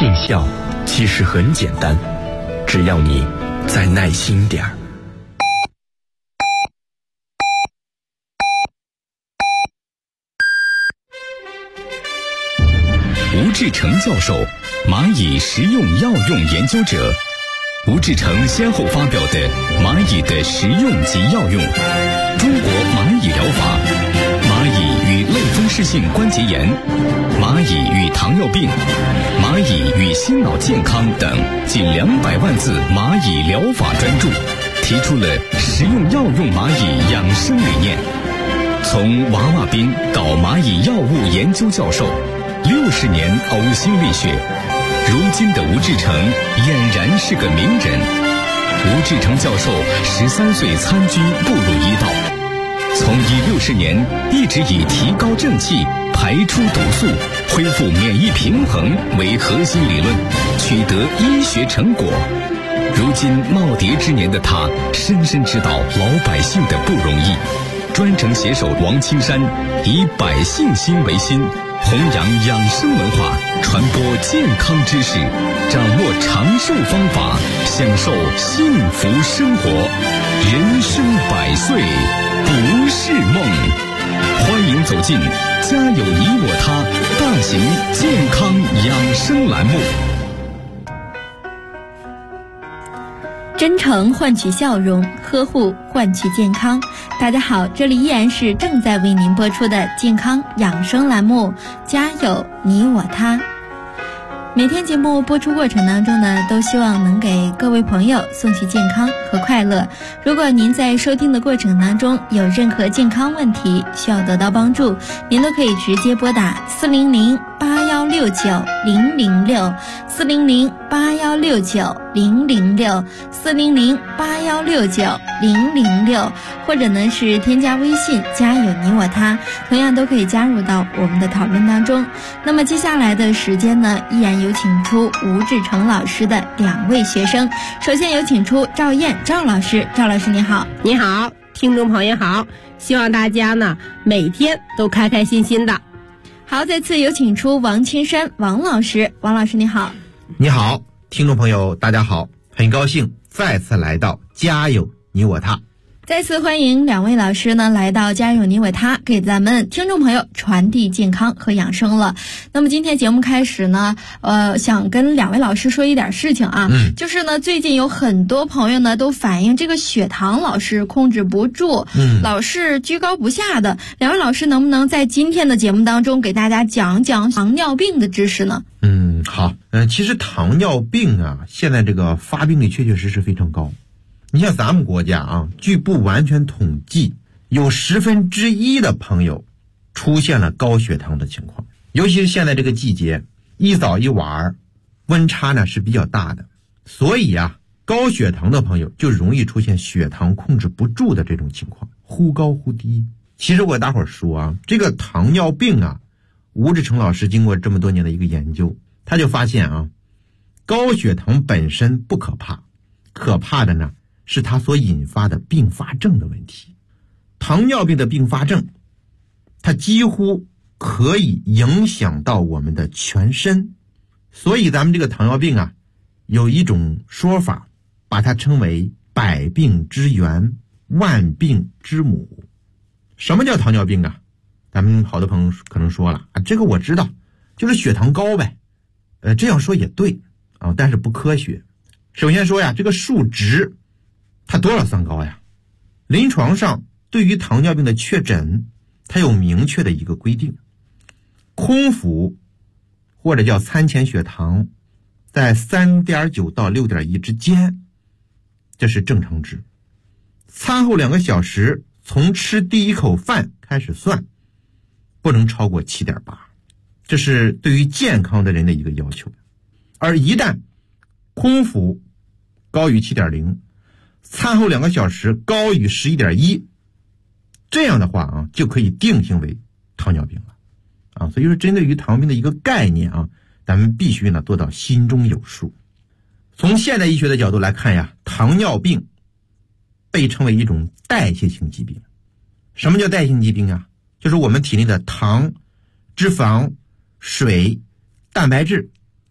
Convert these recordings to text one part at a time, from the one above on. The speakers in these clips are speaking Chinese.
尽孝其实很简单，只要你再耐心点儿。 吴志成教授，蚂蚁食用药用研究者。吴志成先后发表的《蚂蚁的食用及药用》、《中国蚂蚁疗法》、《蚂蚁与类风湿性关节炎》、《蚂蚁与糖尿病》、《蚂蚁与心脑健康》等近200万字蚂蚁疗法专著，提出了食用药用蚂蚁养生理念。从娃娃兵到蚂蚁药物研究教授，60年呕心沥血，如今的吴志成俨然是个名人。吴志成教授13岁参军步入医道，从医60年一直以提高正气、排出毒素、恢复免疫平衡为核心理论，取得医学成果。如今耄耋之年的他，深深知道老百姓的不容易，专程携手王青山，以百姓心为心，弘扬养生文化，传播健康知识，掌握长寿方法，享受幸福生活。人生100岁不是梦。欢迎走进家有你我他大型健康养生栏目。 真诚换取笑容，呵护换取健康。大家好，这里依然是正在为您播出的健康养生栏目，家有你我他。每天节目播出过程当中呢，都希望能给各位朋友送去健康和快乐。如果您在收听的过程当中有任何健康问题需要得到帮助，您都可以直接拨打400-8169-006 400-8169-006 400-8169-006，或者呢是添加微信家有你我他，同样都可以加入到我们的讨论当中。那么接下来的时间呢，依然有请出吴志成老师的2位学生。首先有请出赵燕赵老师。赵老师你好。 你好，听众朋友好，希望大家呢每天都开开心心的。 好，再次有请出王青山王老师。王老师你好。 你好，听众朋友大家好，很高兴再次来到家有你我他。 再次欢迎2位老师呢来到家有你我他，给咱们听众朋友传递健康和养生了。那么今天节目开始呢，想跟2位老师说一点事情啊，就是呢最近有很多朋友呢都反映这个血糖老是控制不住，老是居高不下的。2位老师能不能在今天的节目当中给大家讲讲糖尿病的知识呢？ 好，其实糖尿病啊，现在这个发病率确确实实非常高。你像咱们国家啊，据不完全统计，有1/10的朋友出现了高血糖的情况。尤其是现在这个季节，一早一晚温差呢是比较大的，所以啊，高血糖的朋友就容易出现血糖控制不住的这种情况，忽高忽低。其实我给大伙儿说啊，这个糖尿病啊，吴志成老师经过这么多年的一个研究，他就发现啊，高血糖本身不可怕，可怕的呢是它所引发的并发症的问题。糖尿病的并发症，它几乎可以影响到我们的全身。所以咱们这个糖尿病啊，有一种说法，把它称为百病之源，万病之母。什么叫糖尿病啊？咱们好多朋友可能说了啊，这个我知道，就是血糖高呗。这样说也对啊，但是不科学。首先说呀，这个数值它多少算高呀？临床上对于糖尿病的确诊，它有明确的一个规定，空腹或者叫餐前血糖在 3.9 到 6.1 之间，这是正常值。餐后2个小时从吃第一口饭开始算，不能超过 7.8， 这是对于健康的人的一个要求。而一旦空腹高于 7.0，餐后2个小时高于 11.1， 这样的话啊，就可以定性为糖尿病了啊。所以说针对于糖尿病的一个概念啊，咱们必须呢做到心中有数。从现代医学的角度来看呀，糖尿病被称为一种代谢性疾病。什么叫代谢性疾病啊？就是我们体内的糖、脂肪、水、蛋白质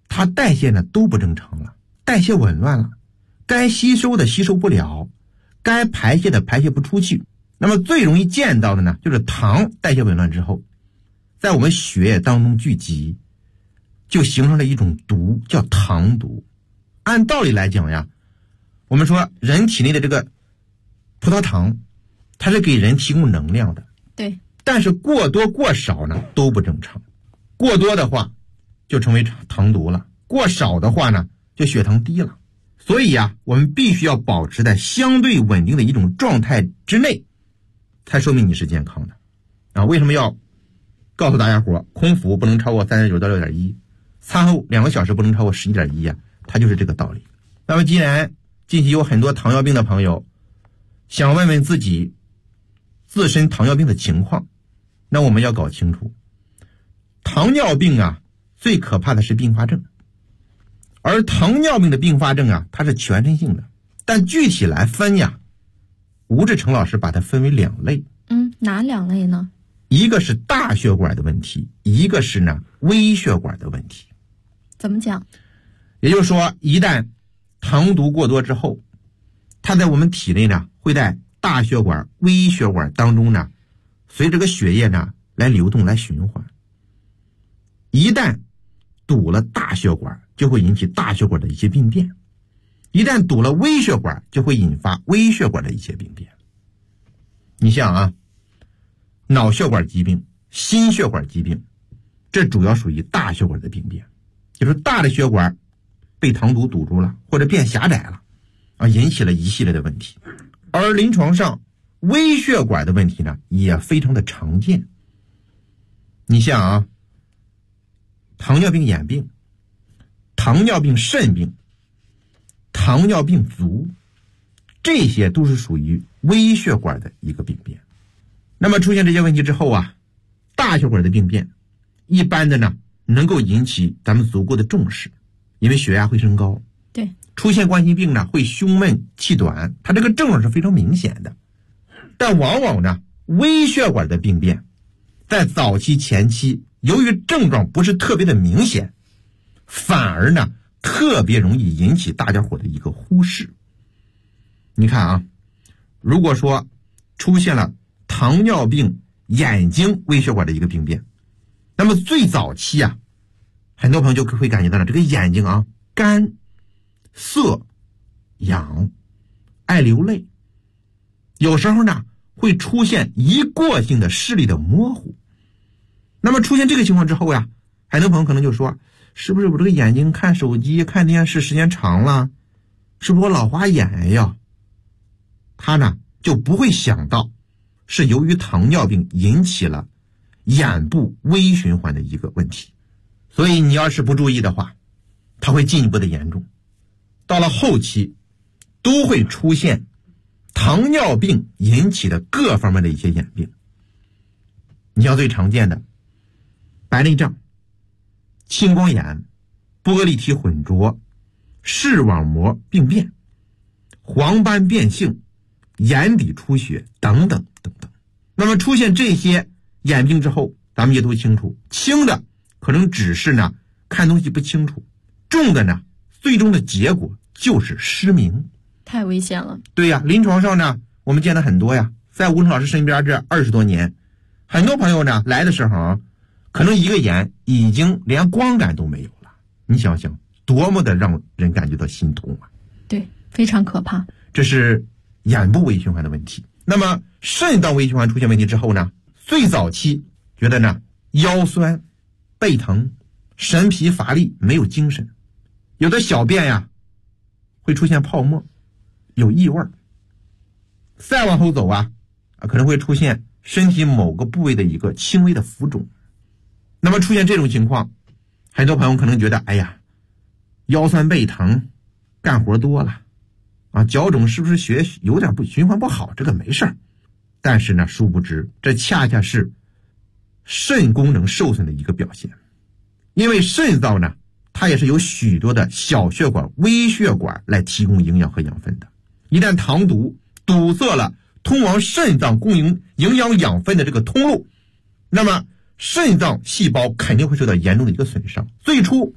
它代谢呢都不正常了，代谢紊乱了，该吸收的吸收不了，该排泄的排泄不出去。那么最容易见到的呢，就是糖代谢紊乱之后，在我们血液当中聚集，就形成了一种毒，叫糖毒。按道理来讲呀，我们说人体内的这个葡萄糖，它是给人提供能量的， 对， 但是过多过少呢都不正常。过多的话就成为糖毒了，过少的话呢就血糖低了。所以呀，我们必须要保持在相对稳定的一种状态之内，才说明你是健康的啊。为什么要告诉大家伙空腹不能超过39到6.1，餐后2个小时不能超过11.1呀？它就是这个道理。那么既然近期有很多糖尿病的朋友想问问自己自身糖尿病的情况，那我们要搞清楚，糖尿病啊最可怕的是并发症，而糖尿病的并发症啊它是全身性的，但具体来分呀，吴志成老师把它分为2类。 哪2类呢？ 一个是大血管的问题，一个是呢微血管的问题。 怎么讲？ 也就是说，一旦糖毒过多之后，它在我们体内呢会在大血管、微血管当中呢，随着这个血液呢来流动、来循环。一旦堵了大血管，就会引起大血管的一些病变；一旦堵了微血管，就会引发微血管的一些病变。你像啊，脑血管疾病、心血管疾病，这主要属于大血管的病变，就是大的血管被糖毒堵住了，或者变狭窄了啊，引起了一系列的问题。而临床上微血管的问题呢也非常的常见。你像啊，糖尿病眼病、糖尿病肾病、糖尿病足，这些都是属于微血管的一个病变。那么出现这些问题之后啊，大血管的病变一般的呢能够引起咱们足够的重视，因为血压会升高， 对， 出现冠心病呢会胸闷气短，它这个症状是非常明显的。但往往呢微血管的病变在早期前期，由于症状不是特别的明显，反而呢特别容易引起大家伙的一个忽视。你看啊，如果说出现了糖尿病眼睛微血管的一个病变，那么最早期啊，很多朋友就会感觉到了这个眼睛啊干、涩、痒、爱流泪，有时候呢会出现一过性的视力的模糊。那么出现这个情况之后呀，很多朋友可能就说，是不是我这个眼睛看手机看电视时间长了，是不是我老花眼呀？他呢就不会想到是由于糖尿病引起了眼部微循环的一个问题。所以你要是不注意的话，它会进一步的严重，到了后期都会出现糖尿病引起的各方面的一些眼病。你像最常见的白内障、青光眼、玻璃体混浊、视网膜病变、黄斑变性、眼底出血等等等等。那么出现这些眼病之后，咱们也都清楚，轻的可能只是呢看东西不清楚，重的呢最终的结果就是失明。 太危险了。 对呀，临床上呢我们见的很多呀，在吴成老师身边这20多年，很多朋友呢来的时候啊，可能一个眼已经连光感都没有了。你想想多么的让人感觉到心痛啊。 对，非常可怕。 这是眼部微循环的问题。那么肾脏微循环出现问题之后呢，最早期觉得呢腰酸、背疼、神疲乏力、没有精神，有的小便呀会出现泡沫、有异味。再往后走啊，可能会出现身体某个部位的一个轻微的浮肿。那么出现这种情况，很多朋友可能觉得，哎呀，腰酸背疼，干活多了啊，脚肿是不是血有点循环不好？这个没事儿。但是呢，殊不知这恰恰是肾功能受损的一个表现。因为肾脏呢，它也是由许多的小血管、微血管来提供营养和养分的。一旦糖毒堵塞了通往肾脏供应营养养分的这个通路，那么肾脏细胞肯定会受到严重的一个损伤。最初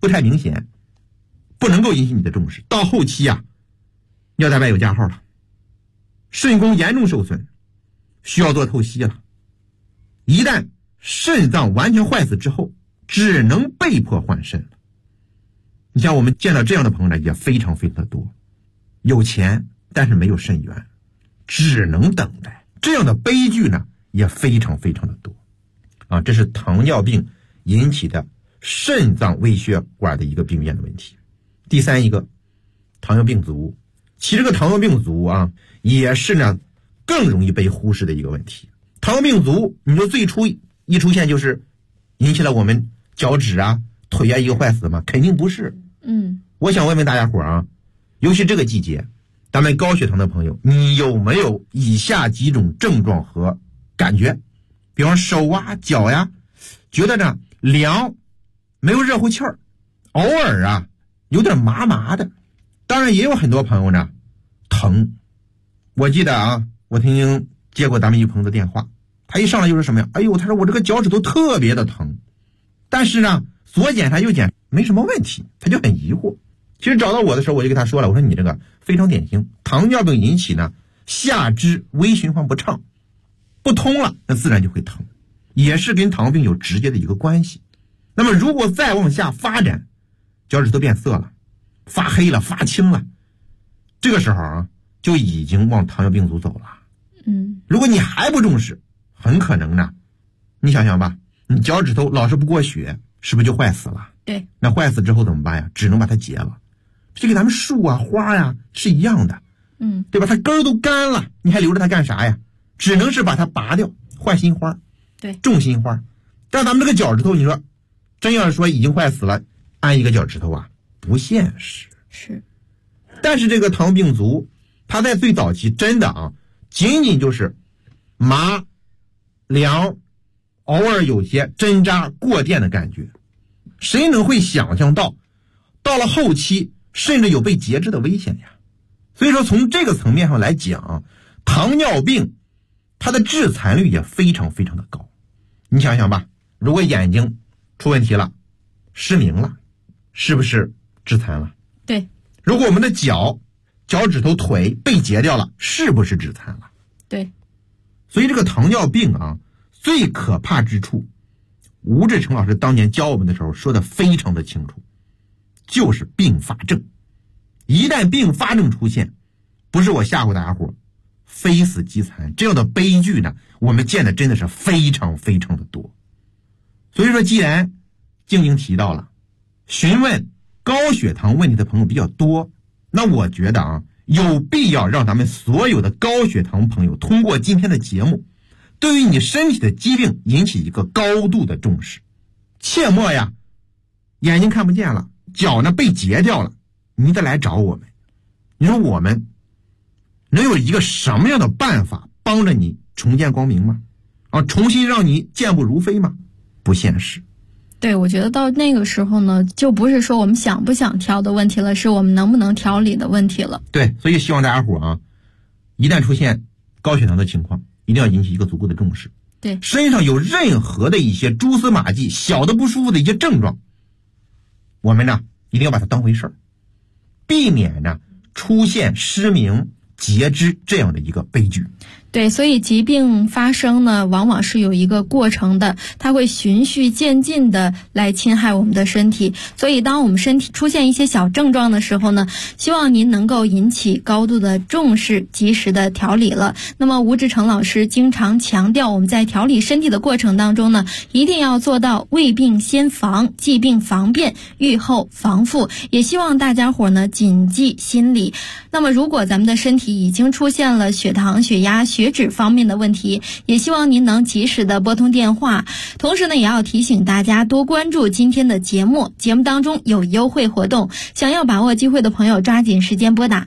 不太明显，不能够引起你的重视。到后期啊，尿蛋白有加号了，肾功严重受损，需要做透析了。一旦肾脏完全坏死之后，只能被迫换肾了。你像我们见到这样的朋友呢，也非常非常的多，有钱但是没有肾源，只能等待。这样的悲剧呢，也非常非常的多啊。这是糖尿病引起的肾脏微血管的一个病变的问题。第三一个，糖尿病足。其实这个糖尿病足啊，也是呢更容易被忽视的一个问题。糖尿病足，你说最初一出现就是引起了我们脚趾啊、腿啊一个坏死吗？肯定不是。我想问问大家伙啊，尤其这个季节，咱们高血糖的朋友，你有没有以下几种症状和感觉？比方手啊、脚呀，觉得呢凉，没有热乎气儿，偶尔啊有点麻麻的。当然也有很多朋友呢疼。我记得啊，我曾经接过咱们一朋友的电话，他一上来就是什么呀？哎呦，他说我这个脚趾头特别的疼，但是呢左检查右检没什么问题，他就很疑惑。其实找到我的时候，我就跟他说了，我说你这个非常典型，糖尿病引起呢下肢微循环不畅，不通了，那自然就会疼，也是跟糖尿病有直接的一个关系。那么如果再往下发展，脚趾头变色了，发黑了，发青了，这个时候啊就已经往糖尿病足走了。如果你还不重视，很可能呢，你想想吧，你脚趾头老是不过血，是不是就坏死了？ 对， 那坏死之后怎么办呀？只能把它截了。这跟咱们树啊、花呀是一样的，对吧？它根儿都干了，你还留着它干啥呀？只能是把它拔掉，换新花， 对， 种新花。但咱们这个脚趾头，你说真要是说已经坏死了，安一个脚趾头啊，不现实。 是。 但是这个糖尿病足，它在最早期真的啊，仅仅就是麻、凉，偶尔有些针扎过电的感觉。谁能会想象到了后期甚至有被截肢的危险呀？所以说从这个层面上来讲，糖尿病它的致残率也非常非常的高。你想想吧，如果眼睛出问题了，失明了，是不是致残了？ 对。 如果我们的脚趾头、腿被截掉了，是不是致残了？ 对。 所以这个糖尿病啊，最可怕之处，吴志成老师当年教我们的时候说的非常的清楚，就是并发症。一旦并发症出现，不是我吓唬大家伙，非死即残，这样的悲剧呢，我们见的真的是非常非常的多。所以说，既然静静提到了询问高血糖问题的朋友比较多，那我觉得啊，有必要让咱们所有的高血糖朋友通过今天的节目，对于你身体的疾病引起一个高度的重视。切莫呀，眼睛看不见了，脚呢被截掉了，你得来找我们。你说我们能有一个什么样的办法帮着你重见光明吗？重新让你健步如飞吗？不现实。 对，我觉得到那个时候呢，就不是说我们想不想调的问题了，是我们能不能调理的问题了。 对，所以希望大家伙啊，一旦出现高血糖的情况，一定要引起一个足够的重视。 对， 身上有任何的一些蛛丝马迹、小的不舒服的一些症状，我们呢一定要把它当回事儿，避免呢出现失明、截肢这样的一个悲剧。 对，所以疾病发生呢，往往是有一个过程的，它会循序渐进的来侵害我们的身体。所以当我们身体出现一些小症状的时候呢，希望您能够引起高度的重视，及时的调理了。那么吴志成老师经常强调，我们在调理身体的过程当中呢，一定要做到未病先防，既病防变，预后防复。也希望大家伙呢谨记心里。那么如果咱们的身体已经出现了血糖、血压、血脂方面的问题，也希望您能及时的拨通电话。同时呢，也要提醒大家多关注今天的节目，节目当中有优惠活动，想要把握机会的朋友抓紧时间拨打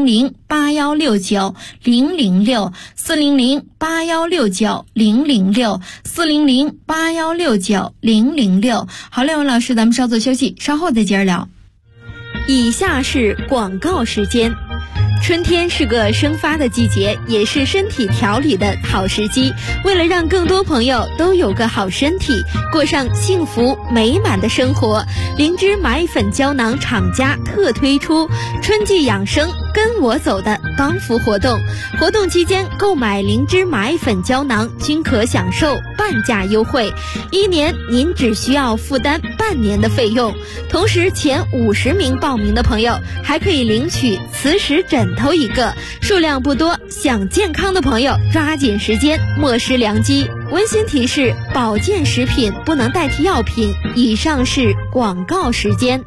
400-8169-006 400-8169-006 400-8169-006。好，两位老师，咱们稍作休息，稍后再接着聊。以下是广告时间。 春天是个生发的季节，也是身体调理的好时机。为了让更多朋友都有个好身体，过上幸福美满的生活，灵芝蚂蚁粉胶囊厂家特推出春季养生跟我走的帮扶活动。活动期间购买灵芝蚂蚁粉胶囊均可享受半价优惠，1年您只需要负担半年的费用。同时前50名报名的朋友还可以领取磁石枕头1个，数量不多，想健康的朋友抓紧时间，莫失良机。温馨提示：保健食品不能代替药品。以上是广告时间。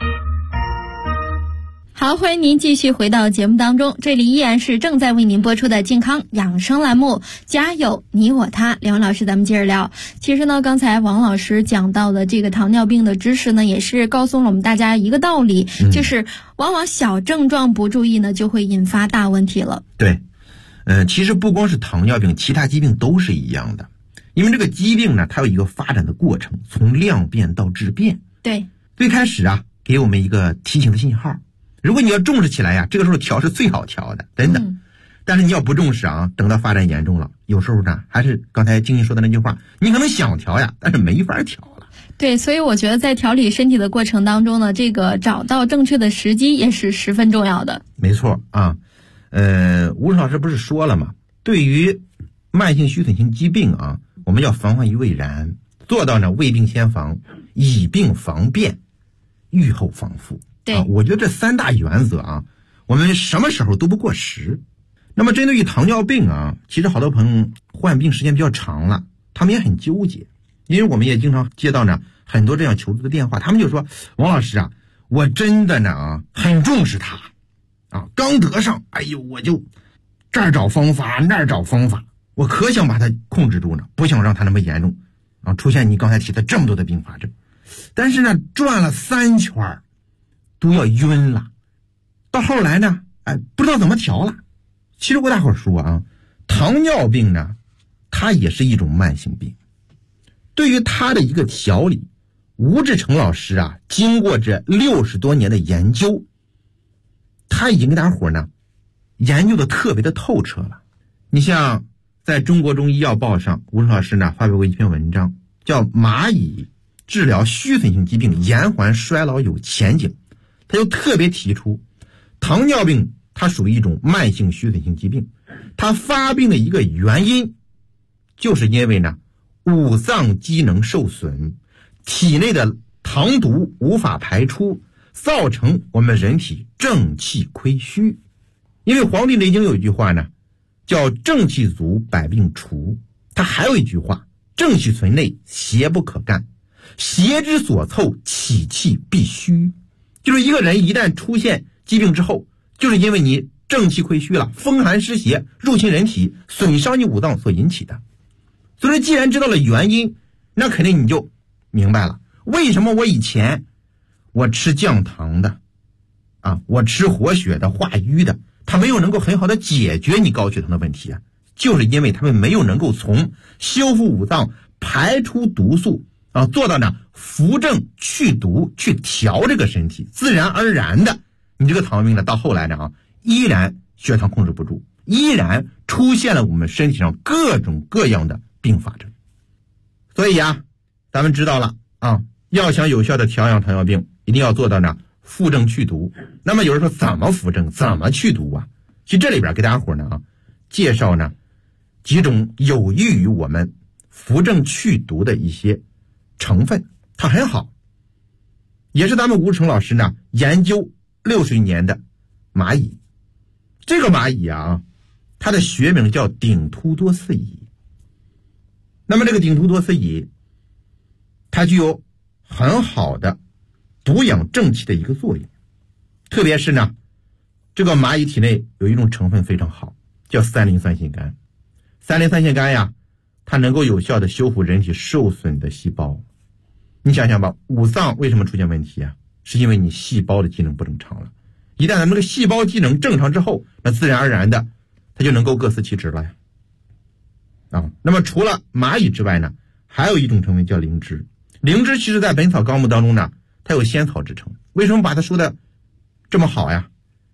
好，欢迎您继续回到节目当中，这里依然是正在为您播出的健康养生栏目，家有你我他。两位老师，咱们接着聊。其实呢，刚才王老师讲到的这个糖尿病的知识呢，也是告诉了我们大家一个道理，就是往往小症状不注意呢，就会引发大问题了。 对，其实不光是糖尿病，其他疾病都是一样的。因为这个疾病呢，它有一个发展的过程，从量变到质变。 对， 最开始啊，给我们一个提醒的信号。如果你要重视起来呀，这个时候调是最好调的，真的。但是你要不重视啊，等到发展严重了，有时候呢，还是刚才晶晶说的那句话，你可能想调呀，但是没法调了。 对，所以我觉得在调理身体的过程当中呢，这个找到正确的时机也是十分重要的。 没错啊，吴老师不是说了吗？对于慢性虚损性疾病啊，我们要防患于未然，做到呢未病先防，以病防变，预后防复。 对， 我觉得这3大原则啊，我们什么时候都不过时。那么针对于糖尿病啊，其实好多朋友患病时间比较长了，他们也很纠结，因为我们也经常接到呢很多这样求助的电话，他们就说：王老师啊，我真的呢很重视他啊，刚得上，哎呦，我就这儿找方法那儿找方法，我可想把它控制住呢，不想让它那么严重啊，出现你刚才提的这么多的并发症。但是呢，转了3圈都要晕了，到后来呢，不知道怎么调了。其实我大伙儿说啊，糖尿病呢，它也是一种慢性病。对于它的一个调理，吴志成老师啊，经过这60多年的研究，他已经给大伙儿呢研究的特别的透彻了。你像在中国中医药报上，吴志成老师呢发表过一篇文章，叫《蚂蚁治疗虚损性疾病延缓衰老有前景》。他就特别提出，糖尿病它属于一种慢性虚损性疾病，它发病的一个原因就是因为呢五脏机能受损，体内的糖毒无法排出，造成我们人体正气亏虚。因为《黄帝内经》有一句话呢，叫正气足百病除，它还有一句话，正气存内邪不可干，邪之所凑起气必虚。就是一个人一旦出现疾病之后，就是因为你正气亏虚了，风寒湿邪入侵人体，损伤你五脏所引起的。所以说既然知道了原因，那肯定你就明白了，为什么我以前我吃降糖的啊，我吃活血的化瘀的，它没有能够很好的解决你高血糖的问题啊，就是因为他们没有能够从修复五脏排出毒素啊，做到呢扶正去毒，去调这个身体，自然而然的，你这个糖尿病呢，到后来呢依然血糖控制不住，依然出现了我们身体上各种各样的并发症。所以啊，咱们知道了啊，要想有效的调养糖尿病，一定要做到呢扶正去毒。那么有人说怎么扶正，怎么去毒啊？其实这里边给大家伙呢介绍呢几种有益于我们扶正去毒的一些成分，它很好，也是咱们吴成老师呢研究60年的蚂蚁。这个蚂蚁啊，它的学名叫顶突多饲蚁。那么这个顶突多饲蚁，它具有很好的补养正气的一个作用。特别是呢，这个蚂蚁体内有一种成分非常好，叫3磷酸腺苷。3磷酸腺苷呀，它能够有效的修复人体受损的细胞。你想想吧，五脏为什么出现问题啊？是因为你细胞的机能不正常了。一旦咱们这个细胞机能正常之后，那自然而然的它就能够各司其职了呀。那么除了蚂蚁之外呢，还有一种成分叫灵芝。灵芝其实在《本草纲目》当中呢，它有仙草之称。为什么把它说的这么好呀？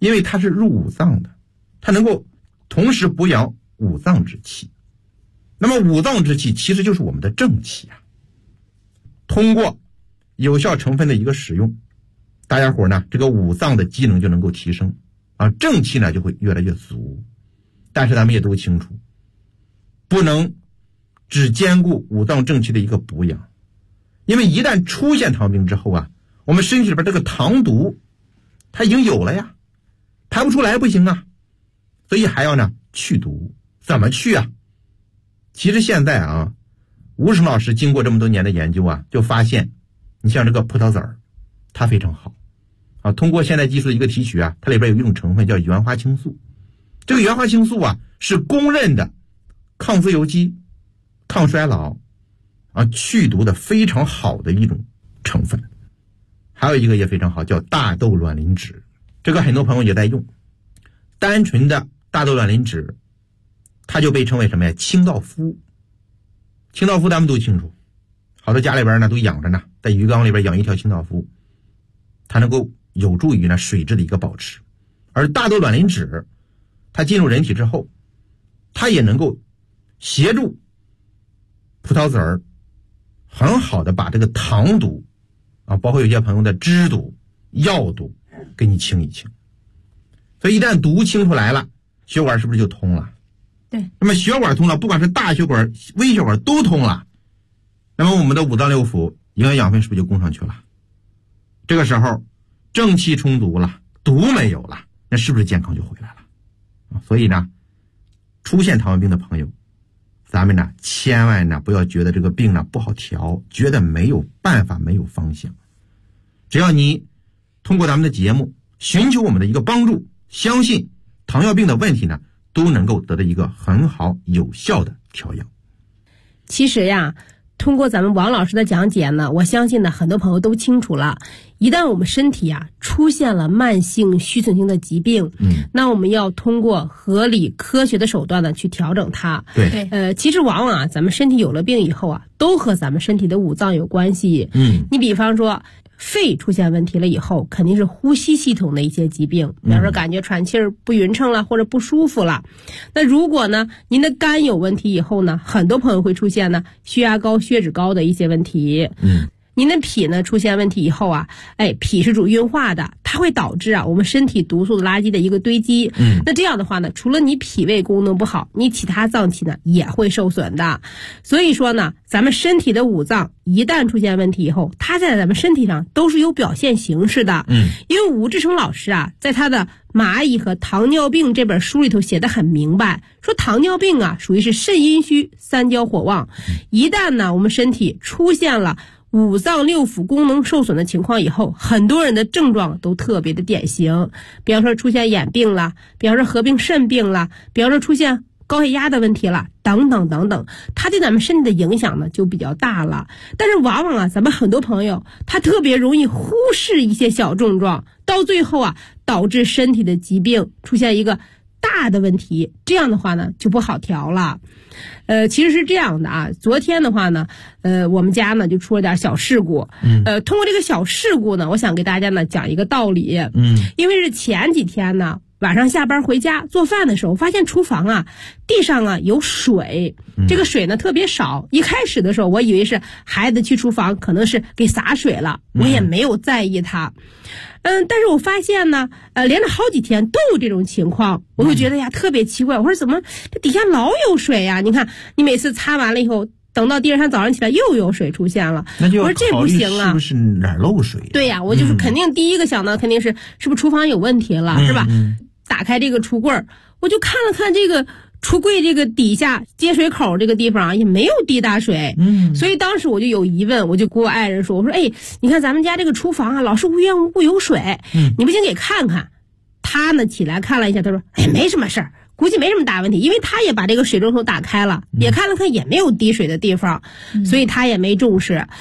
因为它是入五脏的，它能够同时补养五脏之气。那么五脏之气其实就是我们的正气啊。通过有效成分的一个使用，大家伙呢这个五脏的机能就能够提升啊，正气呢就会越来越足。但是咱们也都清楚，不能只兼顾五脏正气的一个补养，因为一旦出现糖尿病之后啊，我们身体里边这个糖毒它已经有了呀，排不出来不行啊，所以还要呢去毒。怎么去啊？其实现在啊，吴成老师经过这么多年的研究啊，就发现你像这个葡萄籽儿它非常好啊，通过现代技术的一个提取啊，它里边有一种成分叫原花青素。这个原花青素啊是公认的抗自由基、抗衰老啊、去毒的非常好的一种成分。还有一个也非常好，叫大豆卵磷脂，这个很多朋友也在用。单纯的大豆卵磷脂它就被称为什么呀？清道夫。清道夫咱们都清楚，好多家里边呢都养着呢，在鱼缸里边养一条清道夫，它能够有助于呢水质的一个保持。而大豆卵磷脂它进入人体之后，它也能够协助葡萄籽儿很好的把这个糖毒啊，包括有些朋友的脂毒、药毒给你清一清。所以一旦毒清出来了，血管是不是就通了？ 对。 那么血管通了，不管是大血管、微血管都通了，那么我们的五脏六腑营养养分是不是就供上去了？这个时候正气充足了，毒没有了，那是不是健康就回来了？所以呢，出现糖尿病的朋友，咱们呢千万呢不要觉得这个病呢不好调，觉得没有办法、没有方向。只要你通过咱们的节目寻求我们的一个帮助，相信糖尿病的问题呢都能够得到一个很好有效的调养。 其实呀，通过咱们王老师的讲解呢，我相信呢很多朋友都清楚了，一旦我们身体啊出现了慢性虚损性的疾病，那我们要通过合理科学的手段呢去调整它。 对， 其实往往啊咱们身体有了病以后啊，都和咱们身体的五脏有关系。你比方说肺出现问题了以后，肯定是呼吸系统的一些疾病，比方说感觉喘气儿不匀称了，或者不舒服了。那如果呢您的肝有问题以后呢，很多朋友会出现呢血压高、血脂高的一些问题。您的脾呢出现问题以后啊，脾是主运化的，它会导致啊我们身体毒素的垃圾的一个堆积。那这样的话呢，除了你脾胃功能不好，你其他脏器呢也会受损的。所以说呢，咱们身体的五脏一旦出现问题以后，它在咱们身体上都是有表现形式的。因为吴志成老师啊，在他的《蚂蚁和糖尿病》这本书里头写得很明白，说糖尿病啊属于是肾阴虚、三焦火旺。一旦呢我们身体出现了五脏六腑功能受损的情况以后，很多人的症状都特别的典型，比方说出现眼病了，比方说合并肾病了，比方说出现高血压的问题了，等等等等，它对咱们身体的影响呢就比较大了。但是往往啊咱们很多朋友他特别容易忽视一些小症状，到最后啊导致身体的疾病出现一个大的问题，这样的话呢就不好调了。其实是这样的啊，昨天的话呢我们家呢就出了点小事故。通过这个小事故呢，我想给大家呢讲一个道理。因为是前几天呢晚上下班回家做饭的时候，发现厨房啊地上啊有水，这个水呢特别少。一开始的时候我以为是孩子去厨房可能是给洒水了，我也没有在意它。但是我发现呢连着好几天都有这种情况，我就觉得呀特别奇怪，我说怎么这底下老有水呀？你看你每次擦完了以后，等到第二天早上起来又有水出现了， 那就我说这不行啊， 是不是哪儿漏水？ 对呀，我就是肯定第一个想到肯定是不是厨房有问题了，是吧？打开这个橱柜，我就看了看这个橱柜这个底下接水口这个地方也没有滴大水。所以当时我就有疑问，我就跟我爱人说，我说你看咱们家这个厨房啊老是无缘无故有水，你不信给看看。他呢起来看了一下，他说没什么事儿，估计没什么大问题，因为他也把这个水龙头打开了，也看了看也没有滴水的地方，所以他也没重视。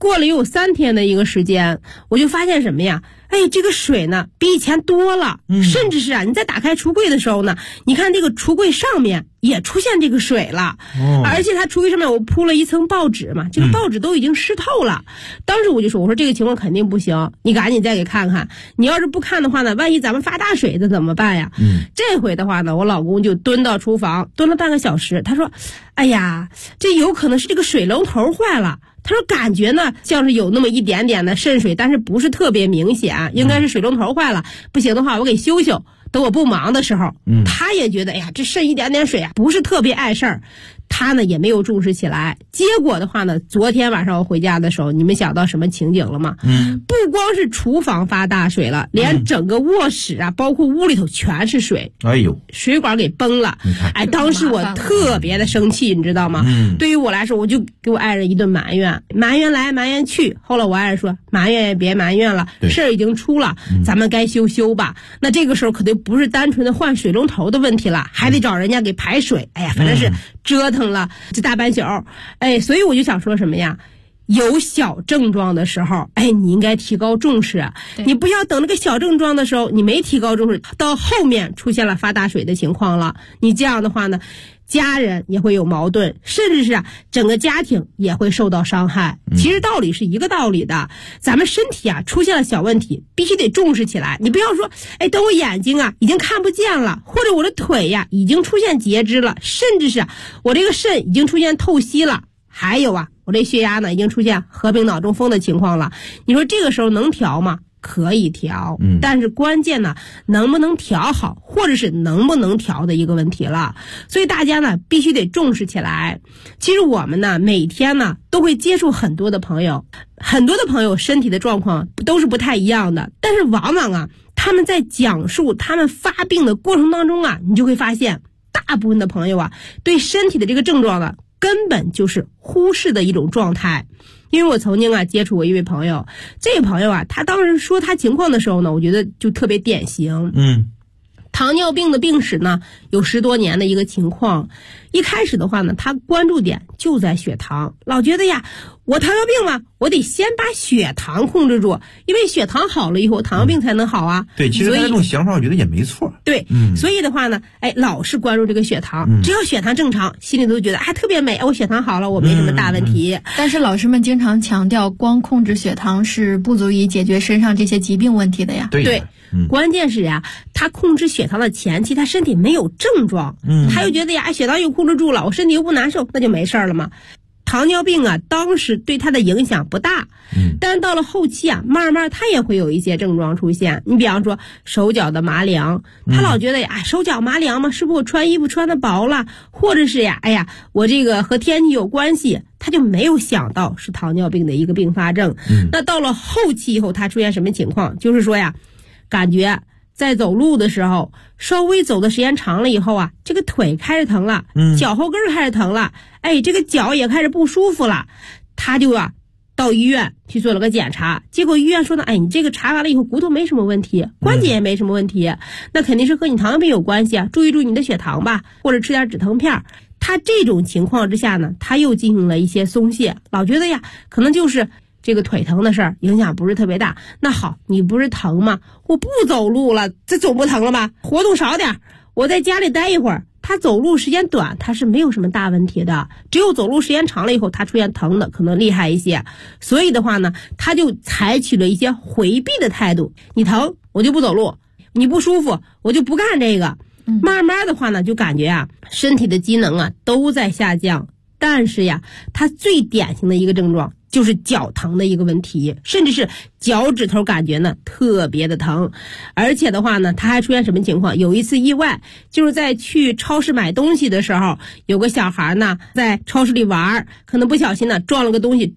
过了有3天的一个时间，我就发现什么呀？这个水呢比以前多了，甚至是你在打开橱柜的时候呢，你看这个橱柜上面也出现这个水了，而且它橱柜上面我铺了一层报纸嘛，这个报纸都已经湿透了。当时我就说，我说这个情况肯定不行，你赶紧再给看看，你要是不看的话呢，万一咱们发大水的怎么办呀？这回的话呢，我老公就蹲到厨房蹲了半个小时，他说哎呀，这有可能是这个水龙头坏了。他说感觉呢像是有那么一点点的渗水，但是不是特别明显，应该是水龙头坏了，不行的话我给修修，等我不忙的时候。他也觉得呀，这渗一点点水啊不是特别碍事儿，他呢也没有重视起来。结果的话呢，昨天晚上我回家的时候，你们想到什么情景了吗？不光是厨房发大水了，连整个卧室啊，包括屋里头全是水。哎呦，水管给崩了。当时我特别的生气，你知道吗？对于我来说，我就给我爱人一顿埋怨，埋怨来埋怨去。后来我爱人说，埋怨也别埋怨了，事儿已经出了，咱们该修修吧。那这个时候可就不是单纯的换水龙头的问题了，还得找人家给排水。反正是折腾了这大半宿。所以我就想说什么呀，有小症状的时候，你应该提高重视，你不要等那个小症状的时候你没提高重视，到后面出现了发大水的情况了，你这样的话呢，家人也会有矛盾，甚至是整个家庭也会受到伤害。其实道理是一个道理的，咱们身体出现了小问题，必须得重视起来。你不要说等我眼睛已经看不见了，或者我的腿已经出现截肢了，甚至是我这个肾已经出现透析了，还有我这血压呢已经出现合并脑中风的情况了。你说这个时候能调吗？可以调，但是关键呢，能不能调好，或者是能不能调的一个问题了。所以大家呢必须得重视起来。其实我们呢每天呢都会接触很多的朋友，很多的朋友身体的状况都是不太一样的，但是往往他们在讲述他们发病的过程当中你就会发现大部分的朋友对身体的这个症状呢根本就是忽视的一种状态。因为我曾经接触过一位朋友，这位朋友他当时说他情况的时候呢，我觉得就特别典型。糖尿病的病史呢有10多年的一个情况。一开始的话呢，他关注点就在血糖，老觉得我糖尿病嘛，我得先把血糖控制住，因为血糖好了以后糖尿病才能好啊。 对，其实他这种想法我觉得也没错。 对，所以的话呢老是关注这个血糖，只要血糖正常，心里都觉得特别美，我血糖好了，我没什么大问题。 但是老师们经常强调，光控制血糖是不足以解决身上这些疾病问题的呀。 对，关键是他控制血糖的前期他身体没有症状，他又觉得血糖又控制住了，我身体又不难受，那就没事了嘛。糖尿病当时对他的影响不大，但是到了后期慢慢他也会有一些症状出现。你比方说手脚的麻凉，他老觉得手脚麻凉嘛，是不是我穿衣服穿的薄了，或者是我这个和天气有关系，他就没有想到是糖尿病的一个并发症。那到了后期以后，他出现什么情况？就是说感觉在走路的时候，稍微走的时间长了以后这个腿开始疼了，脚后跟开始疼了，这个脚也开始不舒服了。他就到医院去做了个检查，结果医院说呢，你这个查完了以后骨头没什么问题，关节也没什么问题，那肯定是和你糖尿病有关系注意注意你的血糖吧，或者吃点止疼片。他这种情况之下呢，他又进行了一些松懈，老觉得可能就是这个腿疼的事儿影响不是特别大。那好，你不是疼吗？我不走路了，这总不疼了吧？活动少点，我在家里待一会儿。他走路时间短，他是没有什么大问题的，只有走路时间长了以后，他出现疼的可能厉害一些。所以的话呢，他就采取了一些回避的态度，你疼我就不走路，你不舒服我就不干这个。慢慢的话呢，就感觉身体的机能都在下降。但是他最典型的一个症状就是脚疼的一个问题，甚至是脚趾头感觉呢特别的疼。而且的话呢，他还出现什么情况？有一次意外，就是在去超市买东西的时候，有个小孩呢在超市里玩，可能不小心呢撞了个东西